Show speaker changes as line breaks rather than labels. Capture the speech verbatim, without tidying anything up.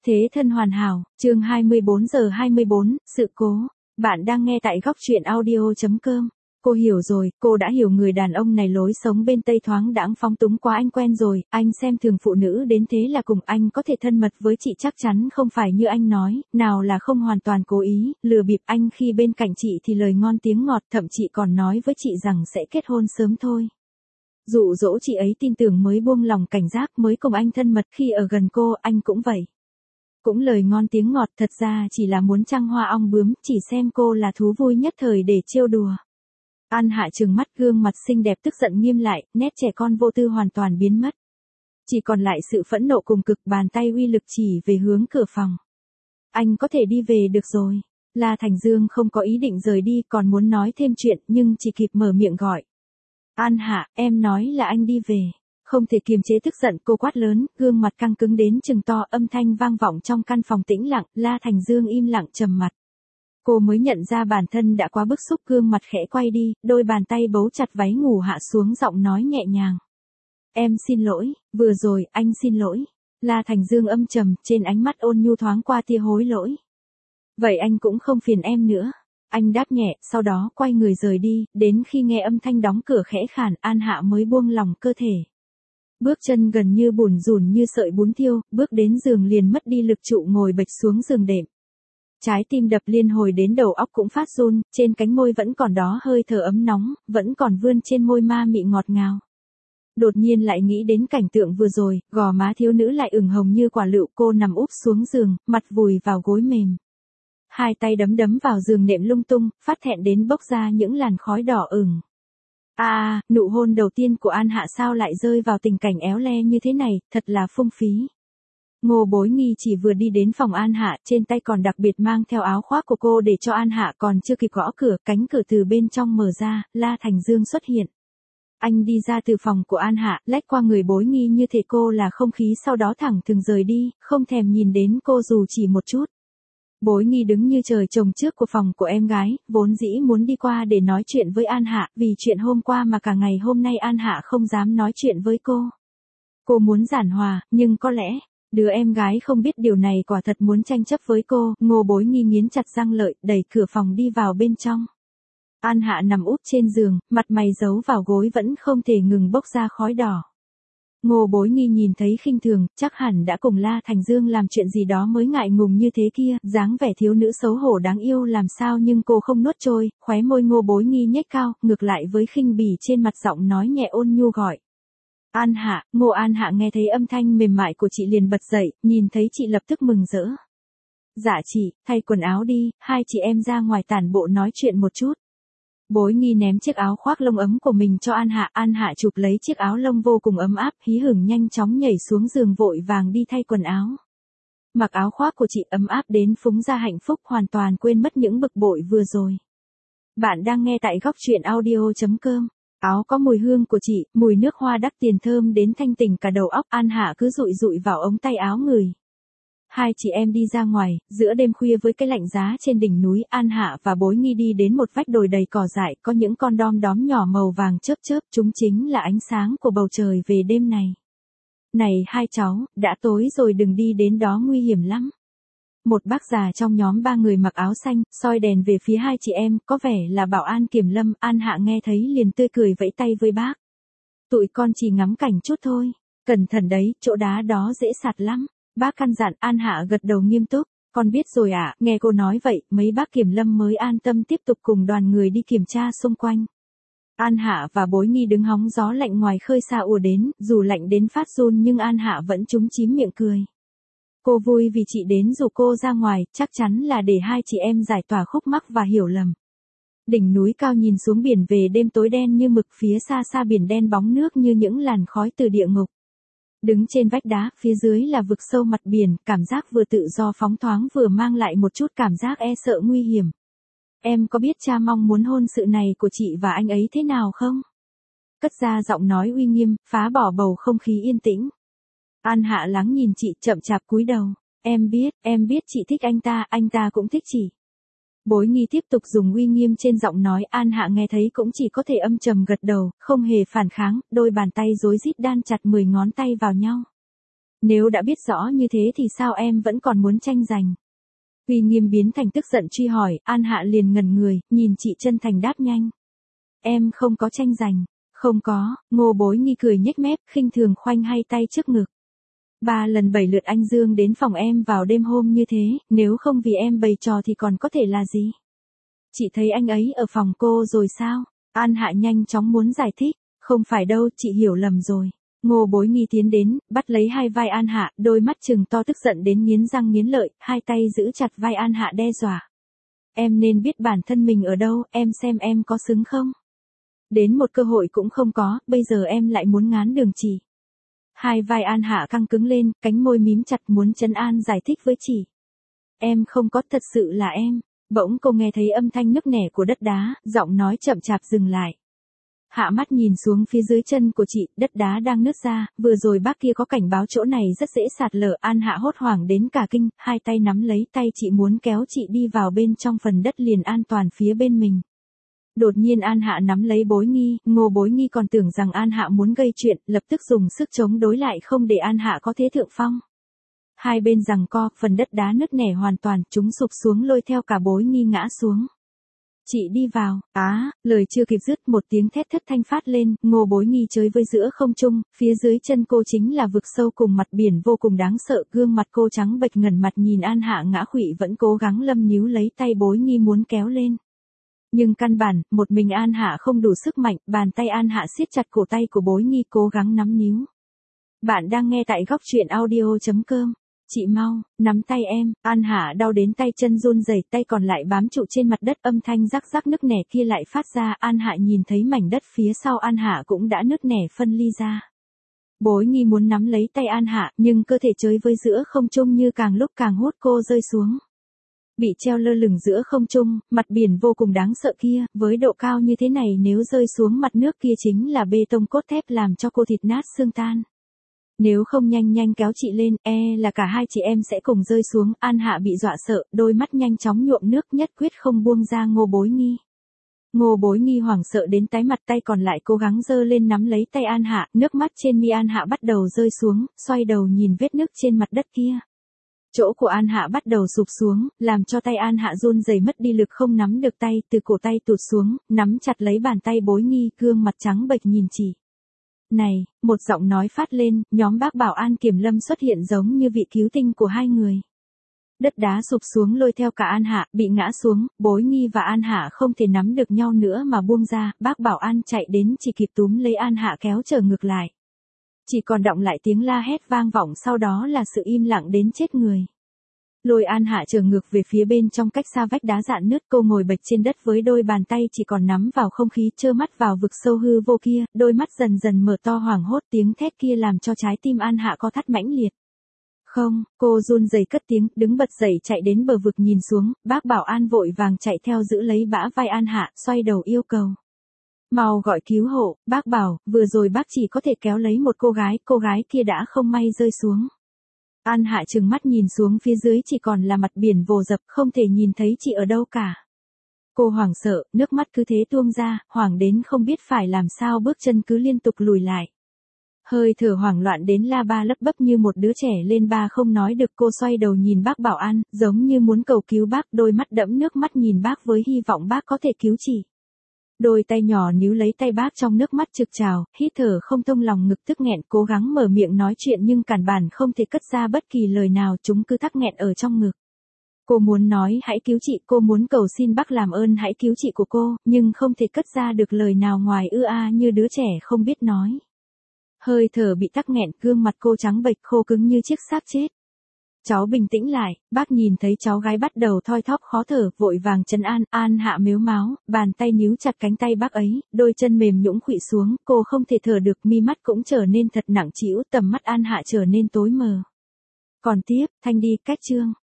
Thế thân hoàn hảo, chương hai mươi bốn giờ hai mươi bốn, sự cố. Bạn đang nghe tại góc truyện audio chấm com. Cô hiểu rồi, cô đã hiểu người đàn ông này lối sống bên Tây thoáng đãng phóng túng quá anh quen rồi, anh xem thường phụ nữ đến thế là cùng anh có thể thân mật với chị chắc chắn không phải như anh nói, nào là không hoàn toàn cố ý, lừa bịp anh khi bên cạnh chị thì lời ngon tiếng ngọt, thậm chí còn nói với chị rằng sẽ kết hôn sớm thôi. Dụ dỗ chị ấy tin tưởng mới buông lòng cảnh giác mới cùng anh thân mật, khi ở gần cô anh cũng vậy. Cũng lời ngon tiếng ngọt, thật ra chỉ là muốn trăng hoa ong bướm, chỉ xem cô là thú vui nhất thời để trêu đùa. An Hạ trừng mắt, gương mặt xinh đẹp tức giận nghiêm lại, nét trẻ con vô tư hoàn toàn biến mất. Chỉ còn lại sự phẫn nộ cùng cực, bàn tay uy lực chỉ về hướng cửa phòng. Anh có thể đi về được rồi. La Thành Dương không có ý định rời đi, còn muốn nói thêm chuyện nhưng chỉ kịp mở miệng gọi. An Hạ, em nói là anh đi về. Không thể kiềm chế tức giận, cô quát lớn, gương mặt căng cứng đến chừng to, âm thanh vang vọng trong căn phòng tĩnh lặng. La Thành Dương im lặng trầm mặt. Cô mới nhận ra bản thân đã quá bức xúc, gương mặt khẽ quay đi, đôi bàn tay bấu chặt váy ngủ hạ xuống, giọng nói nhẹ nhàng. Em xin lỗi, vừa rồi, anh xin lỗi. La Thành Dương âm trầm, trên ánh mắt ôn nhu thoáng qua tia hối lỗi. Vậy anh cũng không phiền em nữa. Anh đáp nhẹ, sau đó quay người rời đi, đến khi nghe âm thanh đóng cửa khẽ khàn, An Hạ mới buông lòng cơ thể. Bước chân gần như bủn rủn như sợi bún thiêu, bước đến giường liền mất đi lực trụ, ngồi bệt xuống giường đệm. Trái tim đập liên hồi đến đầu óc cũng phát run, trên cánh môi vẫn còn đó hơi thở ấm nóng, vẫn còn vươn trên môi ma mị ngọt ngào. Đột nhiên lại nghĩ đến cảnh tượng vừa rồi, gò má thiếu nữ lại ửng hồng như quả lựu, cô nằm úp xuống giường, mặt vùi vào gối mềm. Hai tay đấm đấm vào giường nệm lung tung, phát thẹn đến bốc ra những làn khói đỏ ửng. À, nụ hôn đầu tiên của An Hạ sao lại rơi vào tình cảnh éo le như thế này, thật là phung phí. Ngô Bối Nghi chỉ vừa đi đến phòng An Hạ, trên tay còn đặc biệt mang theo áo khoác của cô để cho An Hạ, còn chưa kịp gõ cửa, cánh cửa từ bên trong mở ra, La Thành Dương xuất hiện. Anh đi ra từ phòng của An Hạ, lách qua người Bối Nghi như thể cô là không khí, sau đó thẳng thừng rời đi, không thèm nhìn đến cô dù chỉ một chút. Bối Nghi đứng như trời trồng trước của phòng của em gái, vốn dĩ muốn đi qua để nói chuyện với An Hạ, vì chuyện hôm qua mà cả ngày hôm nay An Hạ không dám nói chuyện với cô. Cô muốn giản hòa, nhưng có lẽ, đứa em gái không biết điều này quả thật muốn tranh chấp với cô. Ngô Bối Nghi nghiến chặt răng lợi, đẩy cửa phòng đi vào bên trong. An Hạ nằm úp trên giường, mặt mày giấu vào gối vẫn không thể ngừng bốc ra khói đỏ. Ngô Bối Nghi nhìn thấy khinh thường, chắc hẳn đã cùng La Thành Dương làm chuyện gì đó mới ngại ngùng như thế kia, dáng vẻ thiếu nữ xấu hổ đáng yêu làm sao nhưng cô không nuốt trôi, khóe môi Ngô Bối Nghi nhếch cao, ngược lại với khinh bỉ trên mặt, giọng nói nhẹ ôn nhu gọi. An Hạ. Ngô An Hạ nghe thấy âm thanh mềm mại của chị liền bật dậy, nhìn thấy chị lập tức mừng rỡ. Dạ chị, thay quần áo đi, hai chị em ra ngoài tản bộ nói chuyện một chút. Bối Nghi ném chiếc áo khoác lông ấm của mình cho An Hạ, An Hạ chụp lấy chiếc áo lông vô cùng ấm áp, hí hửng nhanh chóng nhảy xuống giường vội vàng đi thay quần áo. Mặc áo khoác của chị ấm áp đến phúng ra hạnh phúc, hoàn toàn quên mất những bực bội vừa rồi. Bạn đang nghe tại góc truyện audio chấm com. Áo có mùi hương của chị, mùi nước hoa đắt tiền thơm đến thanh tỉnh cả đầu óc, An Hạ cứ dụi dụi vào ống tay áo người. Hai chị em đi ra ngoài, giữa đêm khuya với cái lạnh giá trên đỉnh núi, An Hạ và Bối Nghi đi đến một vách đồi đầy cỏ dại, có những con đom đóm nhỏ màu vàng chớp chớp, chúng chính là ánh sáng của bầu trời về đêm này. Này hai cháu, đã tối rồi đừng đi đến đó, nguy hiểm lắm. Một bác già trong nhóm ba người mặc áo xanh, soi đèn về phía hai chị em, có vẻ là bảo an kiểm lâm. An Hạ nghe thấy liền tươi cười vẫy tay với bác. Tụi con chỉ ngắm cảnh chút thôi, cẩn thận đấy, chỗ đá đó dễ sạt lắm. Bác căn dặn. An Hạ gật đầu nghiêm túc. Con biết rồi ạ. À? Nghe cô nói vậy, mấy bác kiểm lâm mới an tâm tiếp tục cùng đoàn người đi kiểm tra xung quanh. An Hạ và Bối Nghi đứng hóng gió lạnh ngoài khơi xa ùa đến, dù lạnh đến phát run nhưng An Hạ vẫn chúm chím miệng cười. Cô vui vì chị đến rủ cô ra ngoài, chắc chắn là để hai chị em giải tỏa khúc mắc và hiểu lầm. Đỉnh núi cao nhìn xuống biển về đêm tối đen như mực, phía xa xa biển đen bóng nước như những làn khói từ địa ngục. Đứng trên vách đá, phía dưới là vực sâu mặt biển, cảm giác vừa tự do phóng thoáng vừa mang lại một chút cảm giác e sợ nguy hiểm. Em có biết cha mong muốn hôn sự này của chị và anh ấy thế nào không? Cất ra giọng nói uy nghiêm, phá bỏ bầu không khí yên tĩnh. An Hạ lắng nhìn chị, chậm chạp cúi đầu. Em biết, em biết chị thích anh ta, anh ta cũng thích chị. Bối Nghi tiếp tục dùng uy nghiêm trên giọng nói. An Hạ nghe thấy cũng chỉ có thể âm trầm gật đầu, không hề phản kháng, đôi bàn tay rối rít đan chặt mười ngón tay vào nhau. Nếu đã biết rõ như thế thì sao em vẫn còn muốn tranh giành? Uy Nghiêm biến thành tức giận truy hỏi, An Hạ liền ngẩn người, nhìn chị chân thành đáp nhanh. Em không có tranh giành. Không có, Ngô Bối Nghi cười nhếch mép, khinh thường khoanh hai tay trước ngực. Ba lần bảy lượt anh Dương đến phòng em vào đêm hôm như thế, nếu không vì em bày trò thì còn có thể là gì? Chị thấy anh ấy ở phòng cô rồi sao? An Hạ nhanh chóng muốn giải thích. Không phải đâu, chị hiểu lầm rồi. Ngô Bối Nghi tiến đến, bắt lấy hai vai An Hạ, đôi mắt trừng to tức giận đến nghiến răng nghiến lợi, hai tay giữ chặt vai An Hạ đe dọa. Em nên biết bản thân mình ở đâu, em xem em có xứng không? Đến một cơ hội cũng không có, bây giờ em lại muốn ngán đường chỉ. Hai vai An Hạ căng cứng lên, cánh môi mím chặt muốn trấn an giải thích với chị. Em không có, thật sự là em. Bỗng cô nghe thấy âm thanh nức nẻ của đất đá, giọng nói chậm chạp dừng lại. Hạ mắt nhìn xuống phía dưới chân của chị, đất đá đang nứt ra, vừa rồi bác kia có cảnh báo chỗ này rất dễ sạt lở. An Hạ hốt hoảng đến cả kinh, hai tay nắm lấy tay chị muốn kéo chị đi vào bên trong phần đất liền an toàn phía bên mình. Đột nhiên An Hạ nắm lấy Bối Nghi, Ngô Bối Nghi còn tưởng rằng An Hạ muốn gây chuyện, lập tức dùng sức chống đối lại không để An Hạ có thế thượng phong. Hai bên giằng co, phần đất đá nứt nẻ hoàn toàn, chúng sụp xuống lôi theo cả Bối Nghi ngã xuống. Chị đi vào, á, à, lời chưa kịp dứt một tiếng thét thất thanh phát lên, Ngô Bối Nghi chới với giữa không trung, phía dưới chân cô chính là vực sâu cùng mặt biển vô cùng đáng sợ, gương mặt cô trắng bệch ngẩn mặt nhìn An Hạ ngã khuỵu vẫn cố gắng lâm níu lấy tay Bối Nghi muốn kéo lên. Nhưng căn bản, một mình An Hạ không đủ sức mạnh, bàn tay An Hạ siết chặt cổ tay của Bối Nghi cố gắng nắm níu. Bạn đang nghe tại góc truyện audio chấm com. Chị mau, nắm tay em. An Hạ đau đến tay chân run rẩy, tay còn lại bám trụ trên mặt đất, âm thanh rắc rắc nức nẻ kia lại phát ra. An Hạ nhìn thấy mảnh đất phía sau An Hạ cũng đã nứt nẻ phân ly ra. Bối Nghi muốn nắm lấy tay An Hạ, nhưng cơ thể chới với giữa không trung như càng lúc càng hút cô rơi xuống. Bị treo lơ lửng giữa không trung, mặt biển vô cùng đáng sợ kia, với độ cao như thế này nếu rơi xuống mặt nước kia chính là bê tông cốt thép làm cho cô thịt nát xương tan. Nếu không nhanh nhanh kéo chị lên, e là cả hai chị em sẽ cùng rơi xuống. An Hạ bị dọa sợ, đôi mắt nhanh chóng nhuộm nước, nhất quyết không buông ra Ngô Bối Nghi. Ngô Bối Nghi hoảng sợ đến tái mặt, tay còn lại cố gắng giơ lên nắm lấy tay An Hạ, nước mắt trên mi An Hạ bắt đầu rơi xuống, xoay đầu nhìn vết nứt trên mặt đất kia. Chỗ của An Hạ bắt đầu sụp xuống, làm cho tay An Hạ run rẩy mất đi lực không nắm được tay, từ cổ tay tụt xuống, nắm chặt lấy bàn tay Bối Nghi, gương mặt trắng bệch nhìn chị. Này, một giọng nói phát lên, nhóm bác bảo an kiểm lâm xuất hiện giống như vị cứu tinh của hai người. Đất đá sụp xuống lôi theo cả An Hạ, bị ngã xuống, Bối Nghi và An Hạ không thể nắm được nhau nữa mà buông ra, bác bảo an chạy đến chỉ kịp túm lấy An Hạ kéo trở ngược lại. Chỉ còn đọng lại tiếng la hét vang vọng, sau đó là sự im lặng đến chết người. Lôi An Hạ trở ngược về phía bên trong cách xa vách đá rạn nứt, cô ngồi bệt trên đất với đôi bàn tay chỉ còn nắm vào không khí, trơ mắt vào vực sâu hư vô kia, đôi mắt dần dần mở to hoảng hốt, tiếng thét kia làm cho trái tim An Hạ co thắt mãnh liệt. Không, cô run rẩy cất tiếng, đứng bật dậy chạy đến bờ vực nhìn xuống, bác bảo an vội vàng chạy theo giữ lấy bả vai An Hạ, xoay đầu yêu cầu. Mau gọi cứu hộ, bác bảo, vừa rồi bác chỉ có thể kéo lấy một cô gái, cô gái kia đã không may rơi xuống. An Hạ trừng mắt nhìn xuống phía dưới chỉ còn là mặt biển vồ dập, không thể nhìn thấy chị ở đâu cả. Cô hoảng sợ, nước mắt cứ thế tuôn ra, hoảng đến không biết phải làm sao, bước chân cứ liên tục lùi lại. Hơi thở hoảng loạn đến la ba lấp bấp như một đứa trẻ lên ba không nói được. Cô xoay đầu nhìn bác bảo an, giống như muốn cầu cứu bác, đôi mắt đẫm nước mắt nhìn bác với hy vọng bác có thể cứu chị. Đôi tay nhỏ níu lấy tay bác trong nước mắt trực trào, hít thở không thông, lòng ngực tức nghẹn, cố gắng mở miệng nói chuyện nhưng cản bản không thể cất ra bất kỳ lời nào, chúng cứ tắc nghẹn ở trong ngực. Cô muốn nói hãy cứu chị, cô muốn cầu xin bác làm ơn hãy cứu chị của cô, nhưng không thể cất ra được lời nào ngoài ư a như đứa trẻ không biết nói. Hơi thở bị tắc nghẹn, gương mặt cô trắng bệch khô cứng như chiếc xác chết. Cháu bình tĩnh lại, bác nhìn thấy cháu gái bắt đầu thoi thóp khó thở, vội vàng trấn an. An Hạ mếu máo, bàn tay níu chặt cánh tay bác ấy, đôi chân mềm nhũn khuỵu xuống, cô không thể thở được, mi mắt cũng trở nên thật nặng trĩu, tầm mắt An Hạ trở nên tối mờ. Còn tiếp, thanh đi, cách chương.